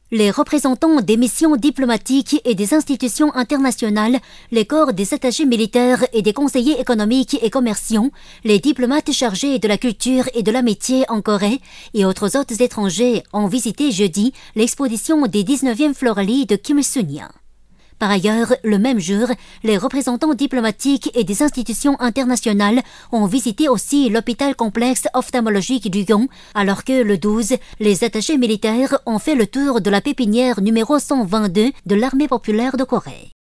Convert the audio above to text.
Les représentants des missions diplomatiques et des institutions internationales, les corps des attachés militaires et des conseillers économiques et commerciaux, les diplomates chargés de la culture et de l'amitié en Corée et autres hôtes étrangers ont visité jeudi l'exposition des 19e Floralie de Kim Il-sung. Par ailleurs, le même jour, les représentants diplomatiques et des institutions internationales ont visité aussi l'hôpital complexe ophtalmologique du Yon, alors que le 12, les attachés militaires ont fait le tour de la pépinière numéro 122 de l'Armée populaire de Corée.